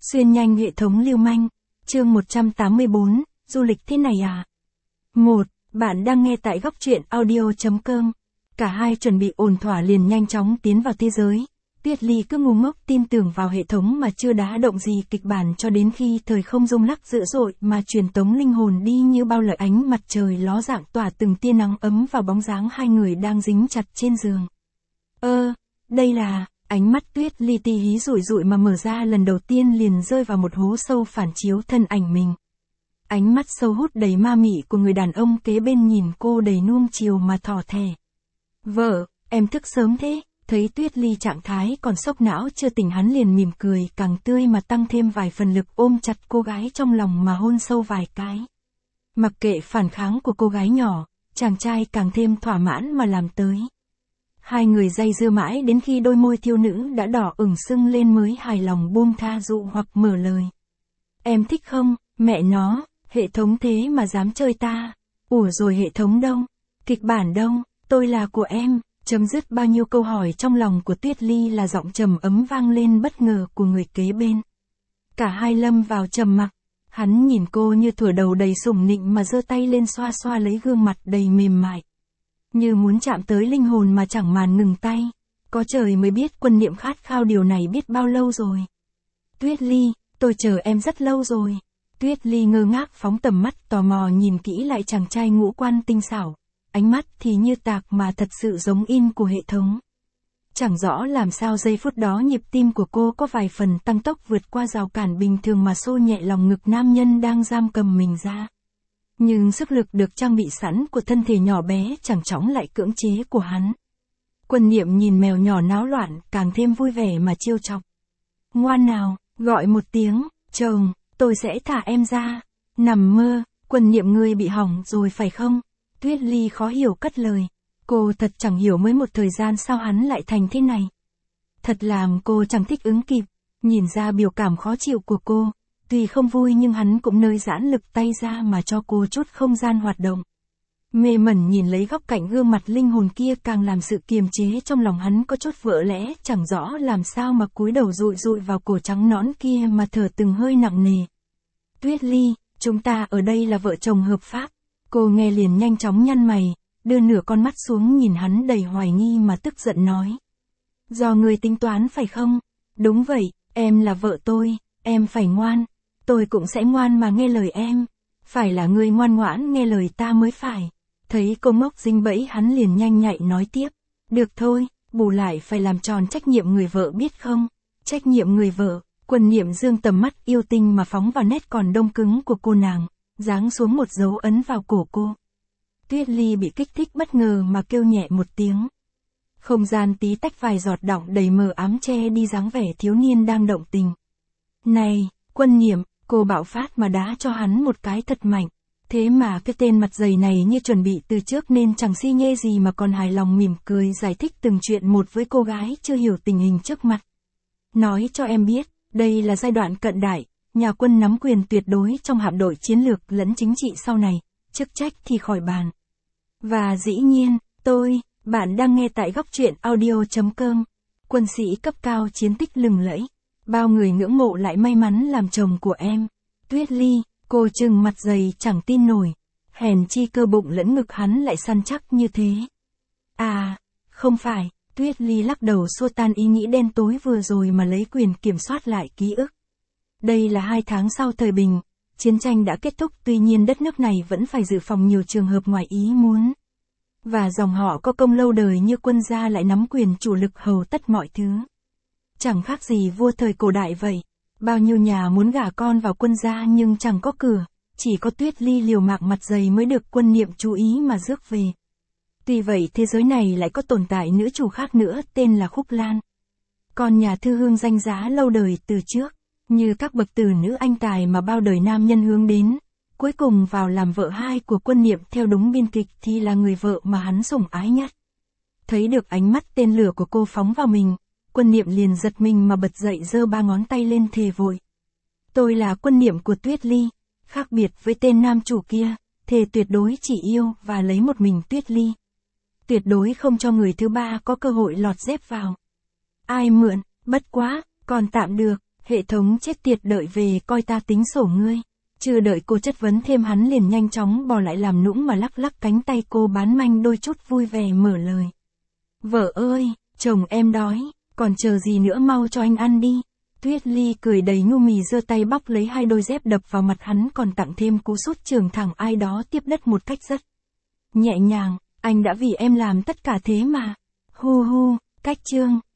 Xuyên nhanh hệ thống lưu manh. Chương 184, du lịch thế này à? 1. Bạn đang nghe tại góc truyện audio.com. Cả hai chuẩn bị ổn thỏa liền nhanh chóng tiến vào thế giới. Tuyết Ly cứ ngu ngốc tin tưởng vào hệ thống mà chưa đá động gì kịch bản cho đến khi thời không rung lắc dữ dội mà truyền tống linh hồn đi như bao lợi ánh mặt trời ló dạng tỏa từng tia nắng ấm vào bóng dáng hai người đang dính chặt trên giường. Đây là... Ánh mắt Tuyết Ly tí hí rủi rủi mà mở ra lần đầu tiên liền rơi vào một hố sâu phản chiếu thân ảnh mình. Ánh mắt sâu hút đầy ma mị của người đàn ông kế bên nhìn cô đầy nuông chiều mà thỏ thẻ. Vợ, em thức sớm thế, thấy Tuyết Ly trạng thái còn sốc não chưa tỉnh hắn liền mỉm cười càng tươi mà tăng thêm vài phần lực ôm chặt cô gái trong lòng mà hôn sâu vài cái. Mặc kệ phản kháng của cô gái nhỏ, chàng trai càng thêm thỏa mãn mà làm tới. Hai người dây dưa mãi đến khi đôi môi thiếu nữ đã đỏ ửng sưng lên mới hài lòng buông tha dụ hoặc mở lời. Em thích không, mẹ nó, hệ thống thế mà dám chơi ta. Ủa rồi hệ thống đâu? Kịch bản đâu? Tôi là của em. Chấm dứt bao nhiêu câu hỏi trong lòng của Tuyết Ly là giọng trầm ấm vang lên bất ngờ của người kế bên. Cả hai lâm vào trầm mặc. Hắn nhìn cô như thuở đầu đầy sủng nịnh mà giơ tay lên xoa xoa lấy gương mặt đầy mềm mại. Như muốn chạm tới linh hồn mà chẳng màn ngừng tay. Có trời mới biết Quân Niệm khát khao điều này biết bao lâu rồi. Tuyết Ly, tôi chờ em rất lâu rồi. Tuyết Ly ngơ ngác phóng tầm mắt tò mò nhìn kỹ lại chàng trai ngũ quan tinh xảo. Ánh mắt thì như tạc mà thật sự giống in của hệ thống. Chẳng rõ làm sao giây phút đó nhịp tim của cô có vài phần tăng tốc vượt qua rào cản bình thường mà xô nhẹ lòng ngực nam nhân đang giam cầm mình ra. Nhưng sức lực được trang bị sẵn của thân thể nhỏ bé chẳng chóng lại cưỡng chế của hắn. Quân Niệm nhìn mèo nhỏ náo loạn càng thêm vui vẻ mà trêu chọc. Ngoan nào, gọi một tiếng, chồng, tôi sẽ thả em ra. Nằm mơ, Quân Niệm ngươi bị hỏng rồi phải không? Tuyết Ly khó hiểu cất lời. Cô thật chẳng hiểu mới một thời gian sao hắn lại thành thế này. Thật làm cô chẳng thích ứng kịp, nhìn ra biểu cảm khó chịu của cô. Tuy không vui nhưng hắn cũng nơi giãn lực tay ra mà cho cô chút không gian hoạt động. Mê mẩn nhìn lấy góc cạnh gương mặt linh hồn kia càng làm sự kiềm chế trong lòng hắn có chút vỡ lẽ chẳng rõ làm sao mà cúi đầu dụi dụi vào cổ trắng nõn kia mà thở từng hơi nặng nề. Tuyết Ly, chúng ta ở đây là vợ chồng hợp pháp. Cô nghe liền nhanh chóng nhăn mày, đưa nửa con mắt xuống nhìn hắn đầy hoài nghi mà tức giận nói. Do người tính toán phải không? Đúng vậy, em là vợ tôi, em phải ngoan. Tôi cũng sẽ ngoan mà nghe lời em. Phải là người ngoan ngoãn nghe lời ta mới phải. Thấy cô ngốc dính bẫy hắn liền nhanh nhạy nói tiếp. Được thôi, bù lại phải làm tròn trách nhiệm người vợ biết không? Trách nhiệm người vợ, Quân Niệm dương tầm mắt yêu tinh mà phóng vào nét còn đông cứng của cô nàng, giáng xuống một dấu ấn vào cổ cô. Tuyết Ly bị kích thích bất ngờ mà kêu nhẹ một tiếng. Không gian tí tách vài giọt đọng đầy mờ ám che đi dáng vẻ thiếu niên đang động tình. Này, Quân Niệm, cô bạo phát mà đá cho hắn một cái thật mạnh. Thế mà cái tên mặt dày này như chuẩn bị từ trước nên chẳng si nhê gì mà còn hài lòng mỉm cười giải thích từng chuyện một với cô gái chưa hiểu tình hình trước mặt. Nói cho em biết, đây là giai đoạn cận đại, nhà Quân nắm quyền tuyệt đối trong hạm đội chiến lược lẫn chính trị sau này, chức trách thì khỏi bàn. Và dĩ nhiên, bạn đang nghe tại góc truyện audio.com, quân sĩ cấp cao chiến tích lừng lẫy. Bao người ngưỡng mộ lại may mắn làm chồng của em. Tuyết Ly, cô trừng mặt dày chẳng tin nổi. Hèn chi cơ bụng lẫn ngực hắn lại săn chắc như thế. À, không phải, Tuyết Ly lắc đầu xua tan ý nghĩ đen tối vừa rồi mà lấy quyền kiểm soát lại ký ức. Đây là 2 tháng sau thời bình, chiến tranh đã kết thúc tuy nhiên đất nước này vẫn phải dự phòng nhiều trường hợp ngoài ý muốn. Và dòng họ có công lâu đời như Quân gia lại nắm quyền chủ lực hầu tất mọi thứ. Chẳng khác gì vua thời cổ đại vậy. Bao nhiêu nhà muốn gả con vào Quân gia nhưng chẳng có cửa, chỉ có Tuyết Ly liều mạng mặt dày mới được Quân Niệm chú ý mà rước về. Tuy vậy thế giới này lại có tồn tại nữ chủ khác nữa tên là Khúc Lan. Con nhà thư hương danh giá lâu đời từ trước, như các bậc từ nữ anh tài mà bao đời nam nhân hướng đến. Cuối cùng vào làm vợ hai của Quân Niệm theo đúng biên kịch thì là người vợ mà hắn sủng ái nhất. Thấy được ánh mắt tên lửa của cô phóng vào mình, Quân Niệm liền giật mình mà bật dậy giơ 3 ngón tay lên thề vội. Tôi là Quân Niệm của Tuyết Ly, khác biệt với tên nam chủ kia, thề tuyệt đối chỉ yêu và lấy một mình Tuyết Ly. Tuyệt đối không cho người thứ ba có cơ hội lọt dép vào. Ai mượn, bất quá, còn tạm được, Hệ thống chết tiệt, đợi về coi ta tính sổ ngươi. Chưa đợi cô chất vấn thêm hắn liền nhanh chóng bò lại làm nũng mà lắc lắc cánh tay cô bán manh đôi chút vui vẻ mở lời. Vợ ơi, chồng em đói, còn chờ gì nữa, mau cho anh ăn đi. Tuyết Ly cười đầy nhu mì giơ tay bóc lấy hai đôi dép đập vào mặt hắn, còn tặng thêm cú sút trường thẳng ai đó tiếp đất một cách rất nhẹ nhàng. Anh đã vì em làm tất cả thế mà. Hu hu, cách chương.